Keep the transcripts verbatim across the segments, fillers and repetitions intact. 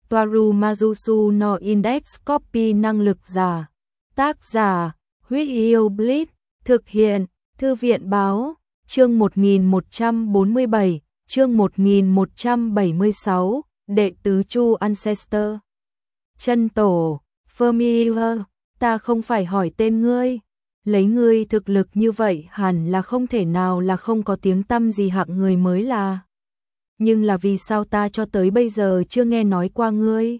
Toaru Majusu no Index Copy năng lực giả. Tác giả, Huyết Yêu Blitz, thực hiện, Thư viện Báo, chương một nghìn một trăm bốn mươi bảy, chương một nghìn một trăm bảy mươi sáu, đệ tứ Chu Ancestor. Chân tổ, Familiar, ta không phải hỏi tên ngươi, lấy ngươi thực lực như vậy hẳn là không thể nào là không có tiếng tăm gì hạng người mới là. Nhưng là vì sao ta cho tới bây giờ chưa nghe nói qua ngươi?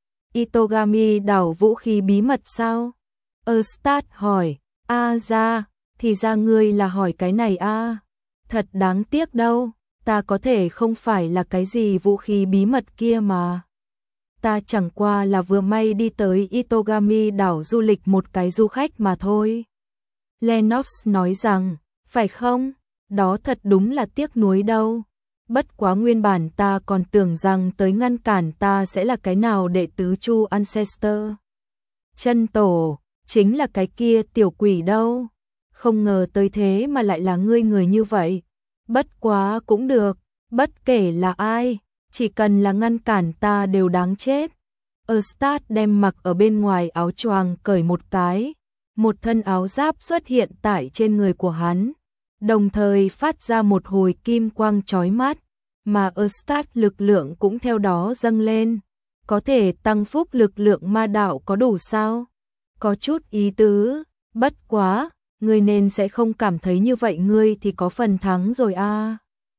Itogami đảo vũ khí bí mật sao? Erstat hỏi, a ra, thì ra ngươi là hỏi cái này a. Thật đáng tiếc đâu, ta có thể không phải là cái gì vũ khí bí mật kia mà. Ta chẳng qua là vừa may đi tới Itogami đảo du lịch một cái du khách mà thôi. Lennox nói rằng, phải không? Đó thật đúng là tiếc nuối đâu. Bất quá nguyên bản ta còn tưởng rằng tới ngăn cản ta sẽ là cái nào đệ tứ Chu Ancestor. Chân tổ, chính là cái kia tiểu quỷ đâu. Không ngờ tới thế mà lại là ngươi người như vậy. Bất quá cũng được, bất kể là ai, chỉ cần là ngăn cản ta đều đáng chết. Erstat đem mặc ở bên ngoài áo choàng cởi một cái, một thân áo giáp xuất hiện tại trên người của hắn, đồng thời phát ra một hồi kim quang chói mắt, mà Erstat lực lượng cũng theo đó dâng lên. Có thể tăng phúc lực lượng ma đạo có đủ sao? Có chút ý tứ, bất quá, ngươi nên sẽ không cảm thấy như vậy ngươi thì có phần thắng rồi a. À.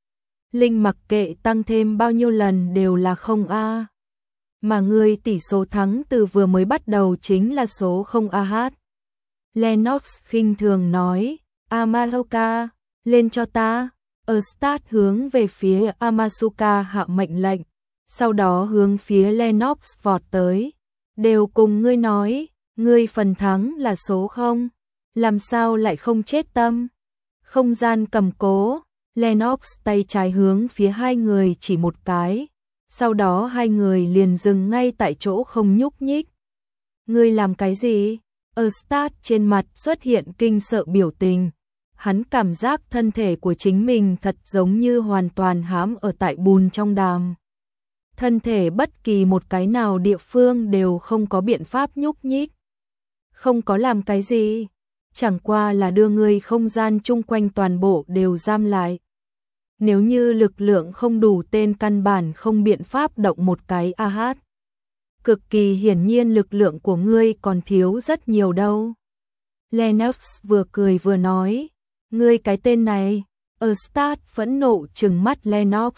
Linh mặc kệ tăng thêm bao nhiêu lần đều là không a. À. Mà ngươi tỷ số thắng từ vừa mới bắt đầu chính là số không a hát. Lennox khinh thường nói, Amasuka, lên cho ta. Erstat hướng về phía Amasuka hạ mệnh lệnh, sau đó hướng phía Lennox vọt tới. Đều cùng ngươi nói, ngươi phần thắng là số không, làm sao lại không chết tâm. Không gian cầm cố, Lennox tay trái hướng phía hai người chỉ một cái, sau đó hai người liền dừng ngay tại chỗ không nhúc nhích. Ngươi làm cái gì? Erstat trên mặt xuất hiện kinh sợ biểu tình. Hắn cảm giác thân thể của chính mình thật giống như hoàn toàn hãm ở tại bùn trong đàm. Thân thể bất kỳ một cái nào địa phương đều không có biện pháp nhúc nhích. Không có làm cái gì, chẳng qua là đưa người không gian chung quanh toàn bộ đều giam lại. Nếu như lực lượng không đủ tên căn bản không biện pháp động một cái a hát. Cực kỳ hiển nhiên lực lượng của ngươi còn thiếu rất nhiều đâu. Lennox vừa cười vừa nói, ngươi cái tên này. Erstat phẫn nộ trừng mắt Lennox.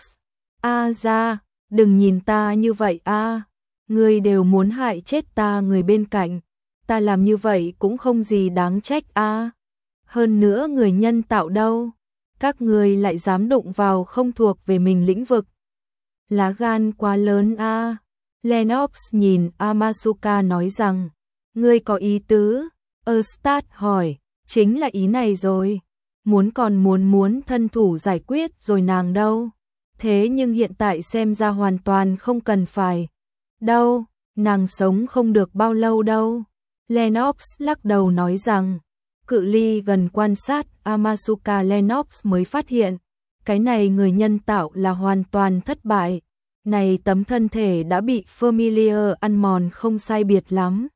A ra, đừng nhìn ta như vậy a. Ngươi đều muốn hại chết ta người bên cạnh. Ta làm như vậy cũng không gì đáng trách a. Hơn nữa người nhân tạo đâu. Các ngươi lại dám đụng vào không thuộc về mình lĩnh vực. Lá gan quá lớn a. Lennox nhìn Amasuka nói rằng, ngươi có ý tứ. Erstat hỏi, chính là ý này rồi. Muốn còn muốn muốn thân thủ giải quyết rồi nàng đâu. Thế nhưng hiện tại xem ra hoàn toàn không cần phải. Đâu, nàng sống không được bao lâu đâu. Lennox lắc đầu nói rằng, cự ly gần quan sát Amasuka Lennox mới phát hiện, cái này người nhân tạo là hoàn toàn thất bại. Này tấm thân thể đã bị Familiar ăn mòn không sai biệt lắm.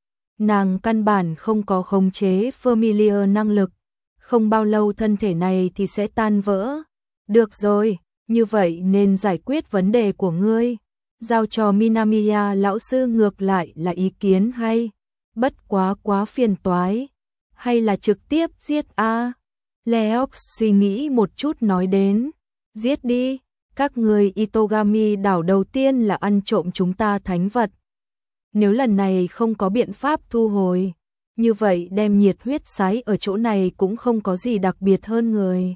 Nàng căn bản không có khống chế Familiar năng lực. Không bao lâu thân thể này thì sẽ tan vỡ. Được rồi, như vậy nên giải quyết vấn đề của ngươi. Giao cho Minamiya lão sư ngược lại là ý kiến hay. Bất quá quá phiền toái. Hay là trực tiếp giết a? À? Lennox suy nghĩ một chút nói đến. Giết đi, các người Itogami đảo đầu tiên là ăn trộm chúng ta thánh vật. Nếu lần này không có biện pháp thu hồi, như vậy đem nhiệt huyết sái ở chỗ này cũng không có gì đặc biệt hơn người.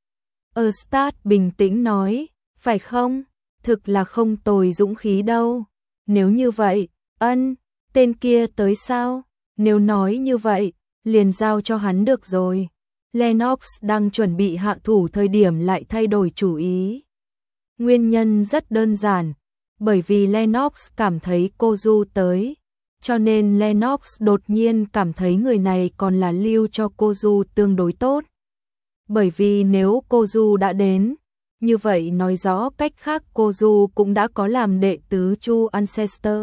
Erstat bình tĩnh nói, phải không? Thực là không tồi dũng khí đâu. Nếu như vậy, ân, tên kia tới sao? Nếu nói như vậy, liền giao cho hắn được rồi. Lennox đang chuẩn bị hạ thủ thời điểm lại thay đổi chủ ý. Nguyên nhân rất đơn giản, bởi vì Lennox cảm thấy Kozu tới. Cho nên Lennox đột nhiên cảm thấy người này còn là lưu cho Kozu tương đối tốt. Bởi vì nếu Kozu đã đến, Như vậy nói rõ cách khác Kozu cũng đã có làm đệ tứ Chu Ancestor.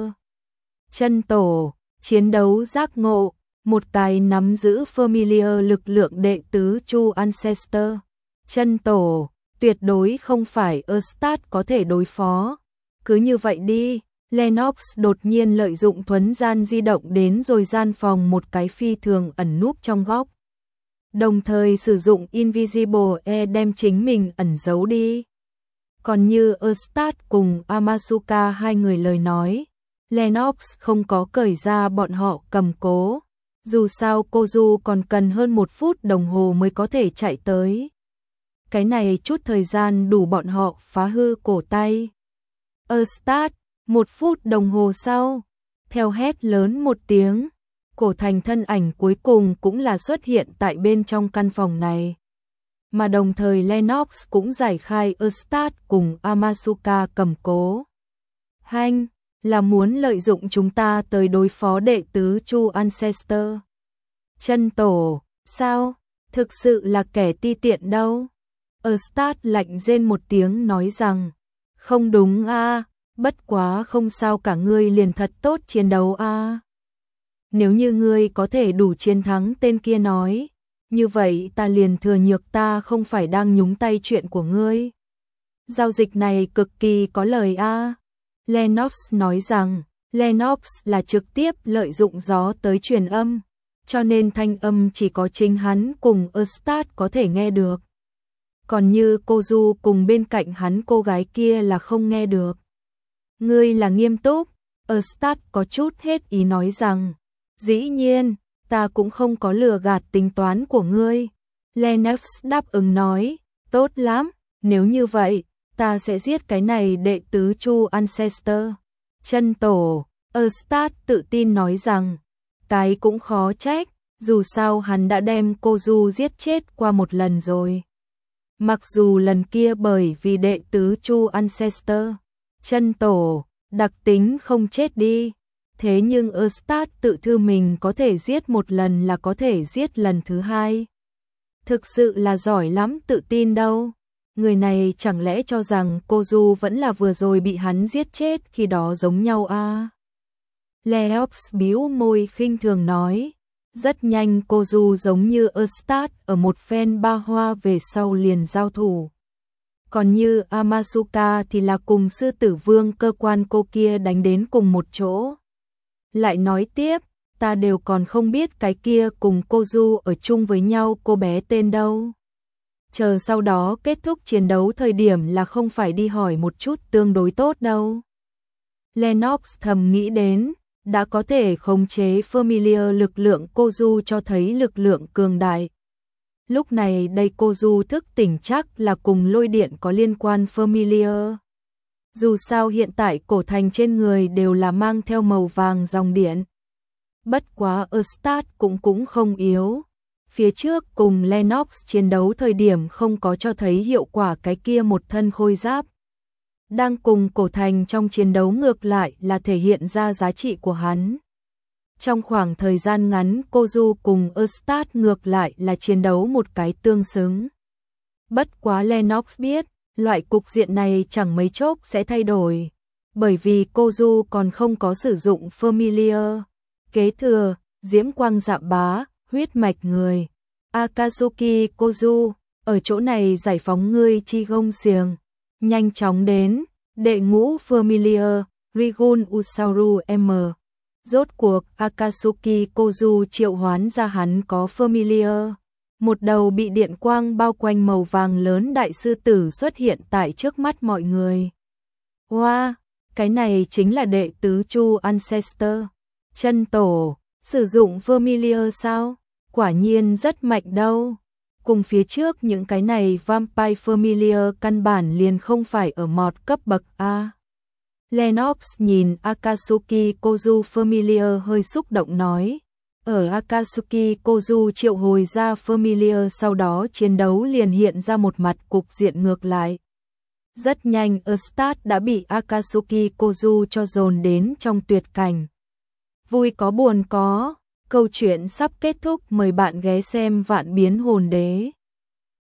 Chân tổ, chiến đấu giác ngộ, một cái nắm giữ familiar lực lượng đệ tứ Chu Ancestor. Chân tổ, tuyệt đối không phải Erstat có thể đối phó. Cứ như vậy đi, Lennox đột nhiên lợi dụng thuấn gian di động đến rồi gian phòng một cái phi thường ẩn núp trong góc. Đồng thời sử dụng Invisible Air đem chính mình ẩn giấu đi. Còn như Erstat cùng Amasuka hai người lời nói, Lennox không có cởi ra bọn họ cầm cố. Dù sao Kozu còn cần hơn một phút đồng hồ mới có thể chạy tới. Cái này chút thời gian đủ bọn họ phá hư cổ tay. Erstat, một phút đồng hồ sau, theo hét lớn một tiếng, cổ thành thân ảnh cuối cùng cũng là xuất hiện tại bên trong căn phòng này. Mà đồng thời Lennox cũng giải khai Erstat cùng Amasuka cầm cố. Hanh, là muốn lợi dụng chúng ta tới đối phó đệ tứ Chu Ancestor. Chân tổ, sao? Thực sự là kẻ ti tiện đâu. Erstat lạnh rên một tiếng nói rằng, không đúng a, bất quá không sao cả, ngươi liền thật tốt chiến đấu a. Nếu như ngươi có thể đủ chiến thắng tên kia nói, như vậy ta liền thừa nhược ta không phải đang nhúng tay chuyện của ngươi. Giao dịch này cực kỳ có lời a. Lennox nói rằng, Lennox là trực tiếp lợi dụng gió tới truyền âm, cho nên thanh âm chỉ có chính hắn cùng Erstat có thể nghe được. Còn như Kozu cùng bên cạnh hắn cô gái kia là không nghe được. Ngươi là nghiêm túc? Erstat có chút hết ý nói rằng, dĩ nhiên, ta cũng không có lừa gạt tính toán của ngươi. Lennox đáp ứng nói, tốt lắm, nếu như vậy, ta sẽ giết cái này đệ tứ Chu Ancestor. Chân tổ, Erstat tự tin nói rằng, cái cũng khó trách, dù sao hắn đã đem Kozu giết chết qua một lần rồi. Mặc dù lần kia bởi vì đệ tứ Chu Ancestor, chân tổ, đặc tính không chết đi, thế nhưng Erstat tự thư mình có thể giết một lần là có thể giết lần thứ hai. Thực sự là giỏi lắm, tự tin đâu. Người này chẳng lẽ cho rằng Kozu vẫn là vừa rồi bị hắn giết chết khi đó giống nhau à? Lennox bĩu môi khinh thường nói. Rất nhanh Kozu giống như Erstat ở một phen ba hoa về sau liền giao thủ. Còn như Amasuka thì là cùng sư tử vương cơ quan cô kia đánh đến cùng một chỗ. Lại nói tiếp, ta đều còn không biết cái kia cùng Kozu ở chung với nhau cô bé tên đâu. Chờ sau đó kết thúc chiến đấu thời điểm là không phải đi hỏi một chút tương đối tốt đâu. Lennox thầm nghĩ đến, đã có thể khống chế familiar lực lượng Kozu cho thấy lực lượng cường đại. Lúc này đây Kozu thức tỉnh chắc là cùng lôi điện có liên quan familiar. Dù sao hiện tại cổ thành trên người đều là mang theo màu vàng dòng điện. Bất quá Erstat cũng cũng không yếu. Phía trước cùng Lennox chiến đấu thời điểm không có cho thấy hiệu quả cái kia một thân khôi giáp. Đang cùng cổ thành trong chiến đấu ngược lại là thể hiện ra giá trị của hắn. Trong khoảng thời gian ngắn Kozu cùng Erstat ngược lại là chiến đấu một cái tương xứng. Bất quá Lennox biết, loại cục diện này chẳng mấy chốc sẽ thay đổi. Bởi vì Kozu còn không có sử dụng familiar. Kế thừa, diễm quang dạm bá, huyết mạch người. Akatsuki Kozu, ở chỗ này giải phóng ngươi chi gông xiềng. Nhanh chóng đến, đệ ngũ familiar, Rigun Usauru M. Rốt cuộc Akatsuki Kozu triệu hoán ra hắn có familiar. Một đầu bị điện quang bao quanh màu vàng lớn đại sư tử xuất hiện tại trước mắt mọi người. Wow, cái này chính là đệ tứ Chu Ancestor. Chân tổ, sử dụng familiar sao? Quả nhiên rất mạnh đâu. Cùng phía trước những cái này Vampire Familiar căn bản liền không phải ở mọt cấp bậc A. Lennox nhìn Akatsuki Kozu Familiar hơi xúc động nói. Ở Akatsuki Kozu triệu hồi ra Familiar sau đó chiến đấu liền hiện ra một mặt cục diện ngược lại. Rất nhanh Erstat đã bị Akatsuki Kozu cho dồn đến trong tuyệt cảnh. Vui có buồn có. Câu chuyện sắp kết thúc, mời bạn ghé xem Vạn Biến Hồn Đế.